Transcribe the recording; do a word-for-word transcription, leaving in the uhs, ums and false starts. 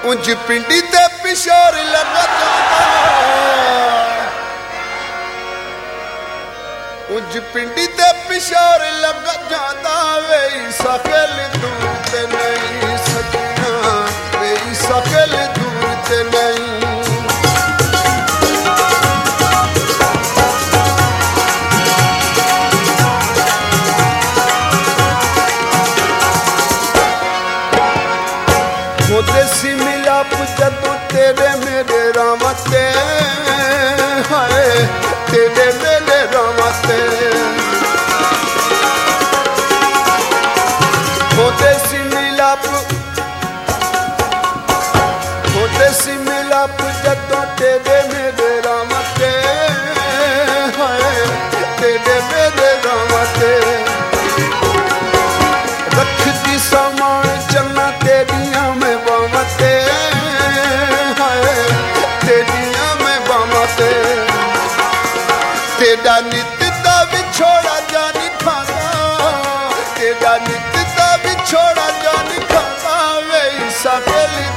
उंज पिंडी ते पिशोर लगा जाता, उंज पिंडी ते पिशोर लगा जाता। वे सकल दूर ते नहीं सजना, वे सकल दूर ते नहीं। देसी मिलाप जदों तेरे मेरे रामते, हाय तेरे मेरे रामते। वो देसी मिलाप, वो देसी मिलाप जदों तेरे मेरे रामते, हाय तेरे मेरे रामते। रख दी सामान चलना तेरिया में बामते, हाय तेरिया में बामते। तेरा नित दा विछोड़ा जानी खाना, तेरा नित दा विछोड़ा जानी खाना। वे सकल